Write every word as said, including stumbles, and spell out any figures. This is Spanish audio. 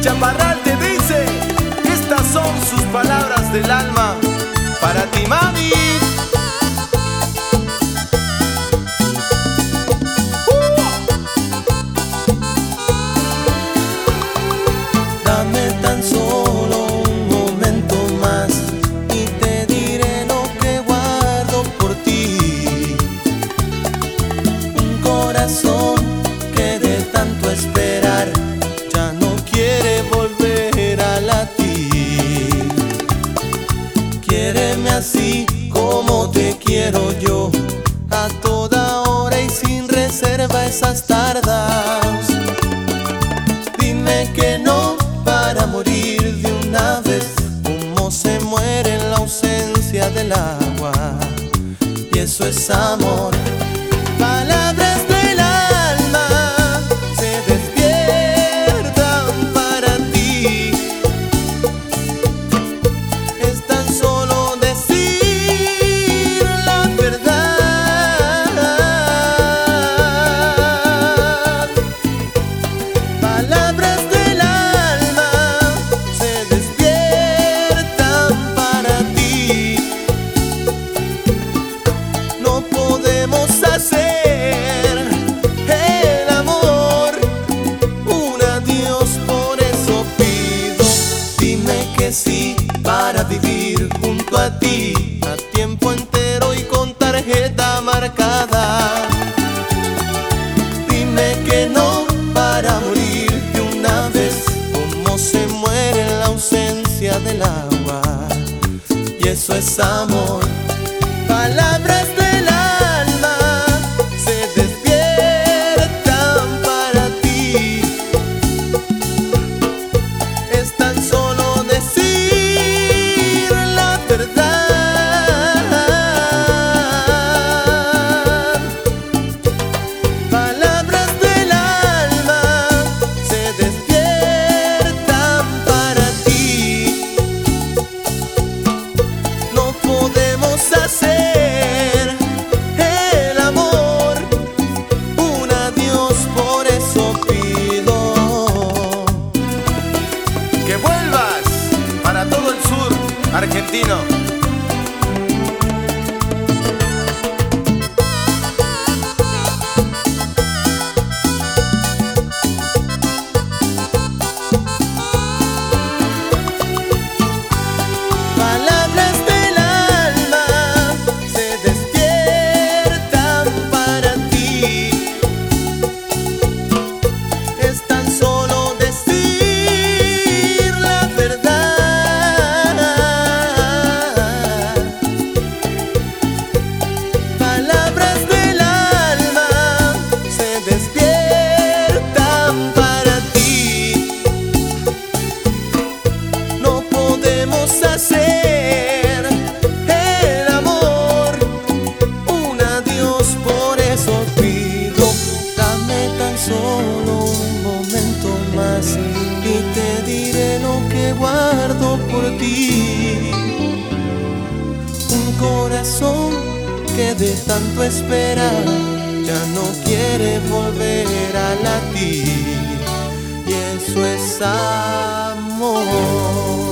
Chaparral te dice, estas son sus palabras del alma para ti, mami. Dame tan solo un momento más y te diré lo que guardo por ti. Un corazón que de tanto esperar ya no quiere volver a latir. Quiéreme así como te quiero yo, a toda hora y sin reserva esas tardas. Dime que no para morir de una vez, como se muere en la ausencia del agua. Y eso es amor. Palabras del alma se despiertan para ti. Es tan solo decir la verdad. Palabras del alma se despiertan para ti. No podemos hacer el amor un adiós, por eso pido. Dime que sí para vivir junto a ti, a tiempo entero y con tarjeta marcada. Dime que no para morir de una vez, como se muere en la ausencia del agua. Y eso es amor. Palabras del alma se despiertan para ti. Es tan solo decir la verdad. Palabras del alma se despiertan para ti. No podemos hacer el amor un adiós, por eso pido Que vuelvas para todo el sur argentino. palabras del alma se despiertan para ti. Es tan solo decir la verdad. Palabras del alma se despiertan para ti. No podemos hacer el amor un adiós, por eso pido. Dame tan solo un momento más y te diré lo que guardo por ti. Un corazón que de tanto esperar ya no quiere volver a latir. Y eso es amor.